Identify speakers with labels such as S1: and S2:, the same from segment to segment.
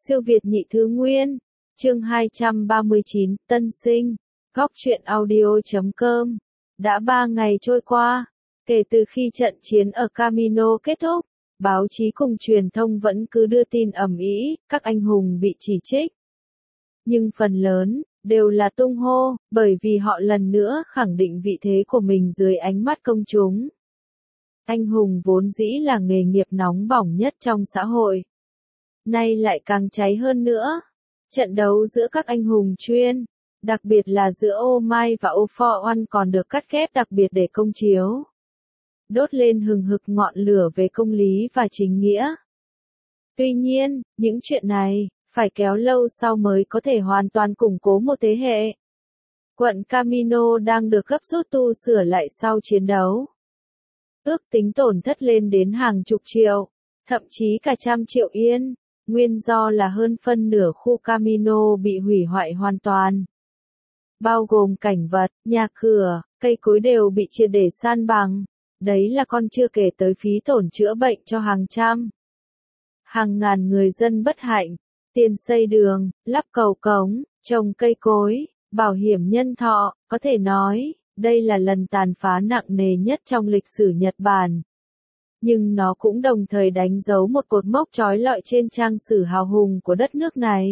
S1: Siêu Việt nhị thứ nguyên. Chương 239, Tân sinh. Góc truyện audio.com. Đã 3 ngày trôi qua, kể từ khi trận chiến ở Camino kết thúc, báo chí cùng truyền thông vẫn cứ đưa tin ầm ĩ, các anh hùng bị chỉ trích. Nhưng phần lớn, đều là tung hô, bởi vì họ lần nữa khẳng định vị thế của mình dưới ánh mắt công chúng. Anh hùng vốn dĩ là nghề nghiệp nóng bỏng nhất trong xã hội. Nay lại càng cháy hơn nữa. Trận đấu giữa các anh hùng chuyên, đặc biệt là giữa Oh My và Oh For One còn được cắt ghép đặc biệt để công chiếu. Đốt lên hừng hực ngọn lửa về công lý và chính nghĩa. Tuy nhiên, những chuyện này, phải kéo lâu sau mới có thể hoàn toàn củng cố một thế hệ. Quận Camino đang được gấp rút tu sửa lại sau chiến đấu. Ước tính tổn thất lên đến hàng chục triệu, thậm chí cả trăm triệu yên, nguyên do là hơn phân nửa khu Camino bị hủy hoại hoàn toàn. Bao gồm cảnh vật, nhà cửa, cây cối đều bị triệt để san bằng, đấy là còn chưa kể tới phí tổn chữa bệnh cho hàng trăm, hàng ngàn người dân bất hạnh, tiền xây đường, lắp cầu cống, trồng cây cối, bảo hiểm nhân thọ, có thể nói, đây là lần tàn phá nặng nề nhất trong lịch sử Nhật Bản. Nhưng nó cũng đồng thời đánh dấu một cột mốc trói lọi trên trang sử hào hùng của đất nước này.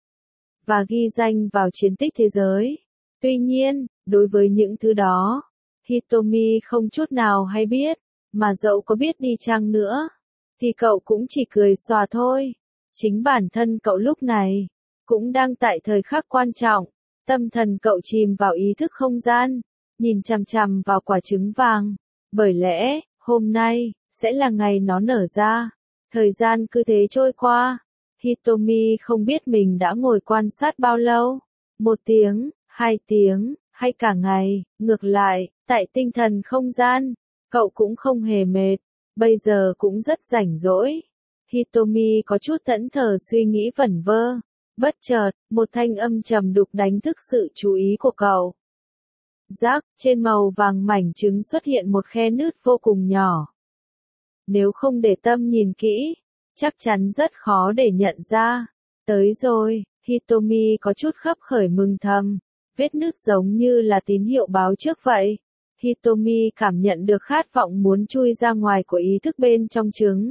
S1: Và ghi danh vào chiến tích thế giới. Tuy nhiên, đối với những thứ đó, Hitomi không chút nào hay biết, mà dẫu có biết đi chăng nữa, thì cậu cũng chỉ cười xòa thôi. Chính bản thân cậu lúc này, cũng đang tại thời khắc quan trọng, tâm thần cậu chìm vào ý thức không gian, nhìn chằm chằm vào quả trứng vàng, bởi lẽ, hôm nay, sẽ là ngày nó nở ra. Thời gian cứ thế trôi qua, Hitomi không biết mình đã ngồi quan sát bao lâu, 1 tiếng, 2 tiếng, hay cả ngày, ngược lại, tại tinh thần không gian, cậu cũng không hề mệt, bây giờ cũng rất rảnh rỗi. Hitomi có chút thẫn thờ suy nghĩ vẩn vơ, bất chợt, một thanh âm trầm đục đánh thức sự chú ý của cậu. Rác, trên màu vàng mảnh trứng xuất hiện một khe nứt vô cùng nhỏ. Nếu không để tâm nhìn kỹ, chắc chắn rất khó để nhận ra. Tới rồi, Hitomi có chút khấp khởi mừng thầm, vết nứt giống như là tín hiệu báo trước vậy. Hitomi cảm nhận được khát vọng muốn chui ra ngoài của ý thức bên trong trứng.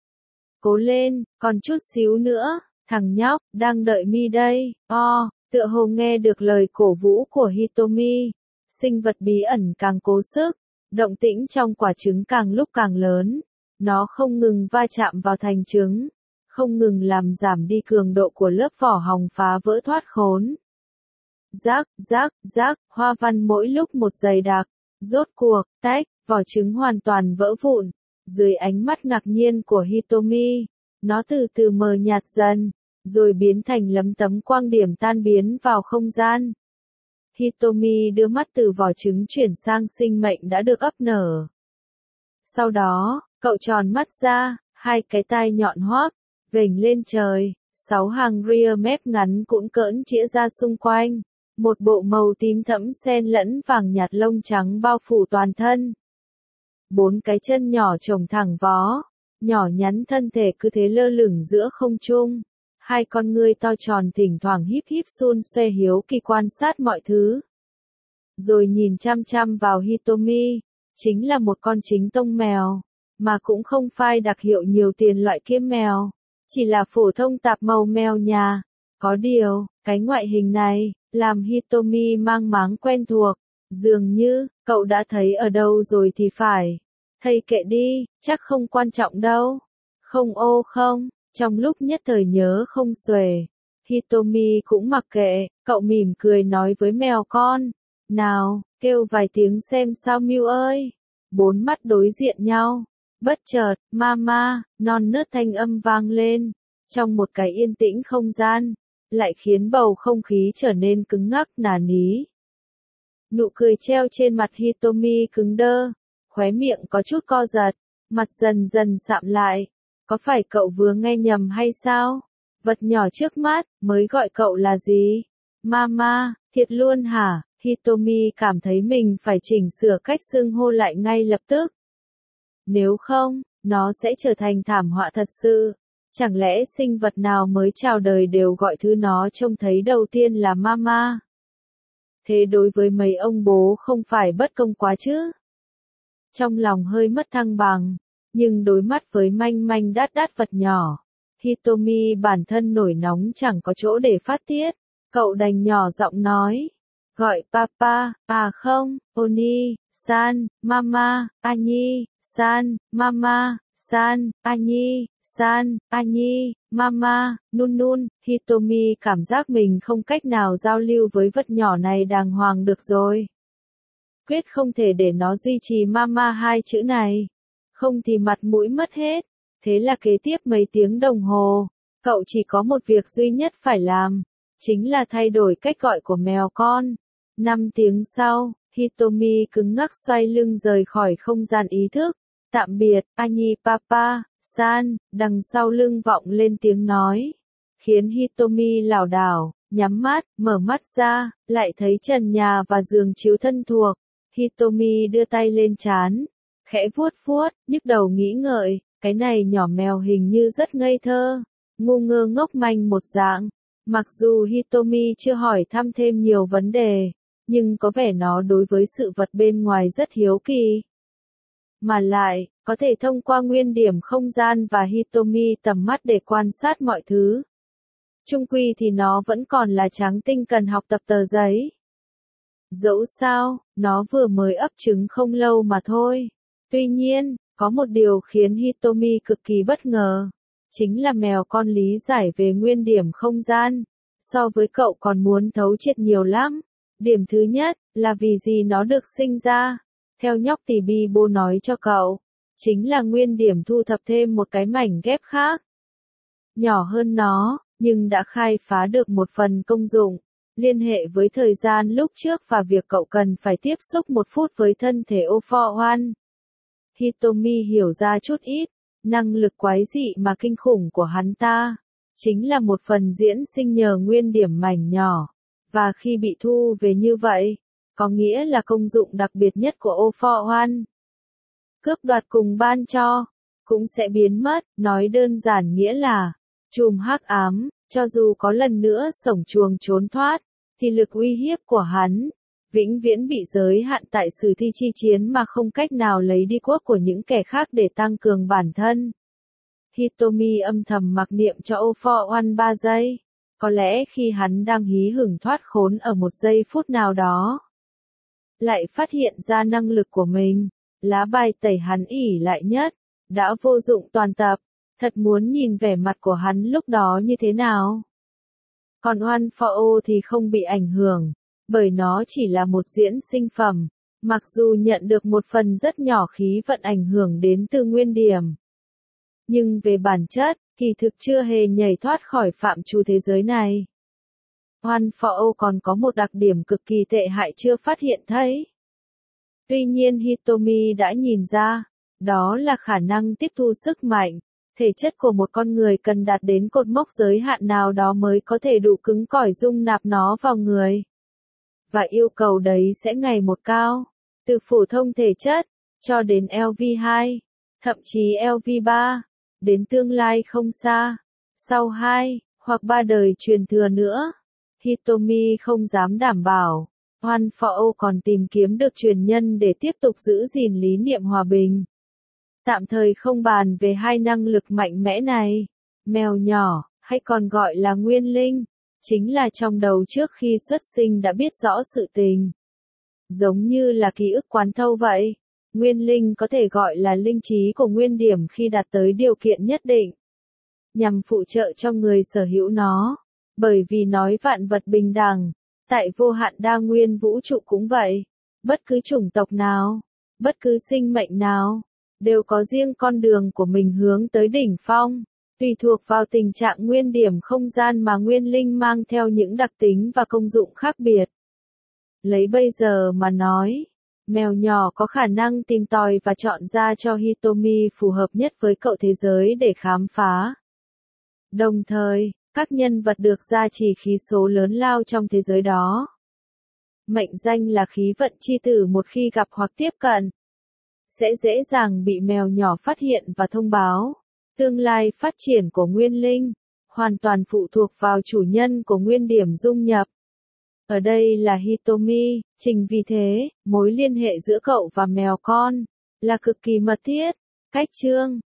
S1: Cố lên, còn chút xíu nữa, thằng nhóc, đang đợi mi đây. Tựa hồ nghe được lời cổ vũ của Hitomi, sinh vật bí ẩn càng cố sức, động tĩnh trong quả trứng càng lúc càng lớn. Nó không ngừng va chạm vào thành trứng, không ngừng làm giảm đi cường độ của lớp vỏ hòng phá vỡ thoát khốn. Rác, rác, rác, hoa văn mỗi lúc một dày đặc, rốt cuộc, tách, vỏ trứng hoàn toàn vỡ vụn. Dưới ánh mắt ngạc nhiên của Hitomi, nó từ từ mờ nhạt dần, rồi biến thành lấm tấm quang điểm tan biến vào không gian. Hitomi đưa mắt từ vỏ trứng chuyển sang sinh mệnh đã được ấp nở. Sau đó, cậu tròn mắt ra, 2 cái tai nhọn hoác, vểnh lên trời, 6 hàng rear mép ngắn cũng cỡn chĩa ra xung quanh. Một bộ màu tím thẫm xen lẫn vàng nhạt lông trắng bao phủ toàn thân. 4 cái chân nhỏ chồng thẳng vó, nhỏ nhắn thân thể cứ thế lơ lửng giữa không trung. 2 con ngươi to tròn thỉnh thoảng híp híp xun xoe hiếu kỳ quan sát mọi thứ. Rồi nhìn chăm chăm vào Hitomi, chính là một con chính tông mèo, mà cũng không phai đặc hiệu nhiều tiền loại kia mèo, chỉ là phổ thông tạp màu mèo nhà. Có điều, cái ngoại hình này, làm Hitomi mang máng quen thuộc, dường như, cậu đã thấy ở đâu rồi thì phải. Thầy kệ đi, chắc không quan trọng đâu. Không không, trong lúc nhất thời nhớ không xuể, Hitomi cũng mặc kệ, cậu mỉm cười nói với mèo con. Nào, kêu vài tiếng xem sao Miu ơi. 4 mắt đối diện nhau. Bất chợt, mama, non nớt thanh âm vang lên. Trong một cái yên tĩnh không gian, lại khiến bầu không khí trở nên cứng ngắc nà ní. Nụ cười treo trên mặt Hitomi cứng đơ, khóe miệng có chút co giật, mặt dần dần sạm lại. Có phải cậu vừa nghe nhầm hay sao? Vật nhỏ trước mắt, mới gọi cậu là gì? Mama, thiệt luôn hả? Hitomi cảm thấy mình phải chỉnh sửa cách xưng hô lại ngay lập tức. Nếu không, nó sẽ trở thành thảm họa thật sự. Chẳng lẽ sinh vật nào mới chào đời đều gọi thứ nó trông thấy đầu tiên là mama? Thế đối với mấy ông bố không phải bất công quá chứ? Trong lòng hơi mất thăng bằng, nhưng đối mắt với manh manh đát đát vật nhỏ, Hitomi bản thân nổi nóng chẳng có chỗ để phát tiết, cậu đành nhỏ giọng nói, gọi papa, à không, Oni, san, mama, Anyi, san, mama, san, Anyi, san, Anyi, mama, nun nun. Hitomi cảm giác mình không cách nào giao lưu với vật nhỏ này đàng hoàng được rồi. Quyết không thể để nó duy trì mama hai chữ này, không thì mặt mũi mất hết. Thế là kế tiếp mấy tiếng đồng hồ, cậu chỉ có một việc duy nhất phải làm, chính là thay đổi cách gọi của mèo con. 5 tiếng sau, Hitomi cứng ngắc xoay lưng rời khỏi không gian ý thức. Tạm biệt, Anyi papa, san, đằng sau lưng vọng lên tiếng nói, khiến Hitomi lảo đảo, nhắm mắt, mở mắt ra, lại thấy trần nhà và giường chiếu thân thuộc. Hitomi đưa tay lên trán, khẽ vuốt vuốt, nhức đầu nghĩ ngợi, cái này nhỏ mèo hình như rất ngây thơ, ngu ngơ ngốc manh một dạng. Mặc dù Hitomi chưa hỏi thăm thêm nhiều vấn đề, nhưng có vẻ nó đối với sự vật bên ngoài rất hiếu kỳ. Mà lại, có thể thông qua nguyên điểm không gian và Hitomi tầm mắt để quan sát mọi thứ. Chung quy thì nó vẫn còn là trắng tinh cần học tập tờ giấy. Dẫu sao, nó vừa mới ấp trứng không lâu mà thôi. Tuy nhiên, có một điều khiến Hitomi cực kỳ bất ngờ. Chính là mèo con lý giải về nguyên điểm không gian. So với cậu còn muốn thấu triệt nhiều lắm. Điểm thứ nhất, là vì gì nó được sinh ra. Theo nhóc tỳ Bibo nói cho cậu, chính là nguyên điểm thu thập thêm một cái mảnh ghép khác. Nhỏ hơn nó, nhưng đã khai phá được một phần công dụng, liên hệ với thời gian lúc trước và việc cậu cần phải tiếp xúc 1 phút với thân thể Opho-One. Hitomi hiểu ra chút ít, năng lực quái dị mà kinh khủng của hắn ta, chính là một phần diễn sinh nhờ nguyên điểm mảnh nhỏ, và khi bị thu về như vậy, có nghĩa là công dụng đặc biệt nhất của Opho-One, cướp đoạt cùng ban cho, cũng sẽ biến mất, nói đơn giản nghĩa là, chùm hắc ám, cho dù có lần nữa sổng chuồng trốn thoát, thì lực uy hiếp của hắn, vĩnh viễn bị giới hạn tại sử thi chi chiến mà không cách nào lấy đi quốc của những kẻ khác để tăng cường bản thân. Hitomi âm thầm mặc niệm cho Opho-One 3 giây, có lẽ khi hắn đang hí hửng thoát khốn ở một giây phút nào đó, lại phát hiện ra năng lực của mình, lá bài tẩy hắn ỷ lại nhất, đã vô dụng toàn tập, thật muốn nhìn vẻ mặt của hắn lúc đó như thế nào. Còn One for All thì không bị ảnh hưởng, bởi nó chỉ là một diễn sinh phẩm, mặc dù nhận được một phần rất nhỏ khí vận ảnh hưởng đến từ nguyên điểm. Nhưng về bản chất, kỳ thực chưa hề nhảy thoát khỏi phạm trù thế giới này. One for All còn có một đặc điểm cực kỳ tệ hại chưa phát hiện thấy. Tuy nhiên Hitomi đã nhìn ra, đó là khả năng tiếp thu sức mạnh. Thể chất của một con người cần đạt đến cột mốc giới hạn nào đó mới có thể đủ cứng cỏi dung nạp nó vào người. Và yêu cầu đấy sẽ ngày một cao, từ phổ thông thể chất, cho đến LV2, thậm chí LV3, đến tương lai không xa, sau 2, hoặc 3 đời truyền thừa nữa. Hitomi không dám đảm bảo, One for All còn tìm kiếm được truyền nhân để tiếp tục giữ gìn lý niệm hòa bình. Tạm thời không bàn về hai năng lực mạnh mẽ này, mèo nhỏ, hay còn gọi là nguyên linh, chính là trong đầu trước khi xuất sinh đã biết rõ sự tình. Giống như là ký ức quán thâu vậy, nguyên linh có thể gọi là linh trí của nguyên điểm khi đạt tới điều kiện nhất định, nhằm phụ trợ cho người sở hữu nó, bởi vì nói vạn vật bình đẳng, tại vô hạn đa nguyên vũ trụ cũng vậy, bất cứ chủng tộc nào, bất cứ sinh mệnh nào, đều có riêng con đường của mình hướng tới đỉnh phong, tùy thuộc vào tình trạng nguyên điểm không gian mà nguyên linh mang theo những đặc tính và công dụng khác biệt. Lấy bây giờ mà nói, mèo nhỏ có khả năng tìm tòi và chọn ra cho Hitomi phù hợp nhất với cậu thế giới để khám phá. Đồng thời, các nhân vật được gia trì khí số lớn lao trong thế giới đó. Mệnh danh là khí vận chi tử một khi gặp hoặc tiếp cận, sẽ dễ dàng bị mèo nhỏ phát hiện và thông báo. Tương lai phát triển của nguyên linh, hoàn toàn phụ thuộc vào chủ nhân của nguyên điểm dung nhập. Ở đây là Hitomi, chính vì thế, mối liên hệ giữa cậu và mèo con là cực kỳ mật thiết. Cách chương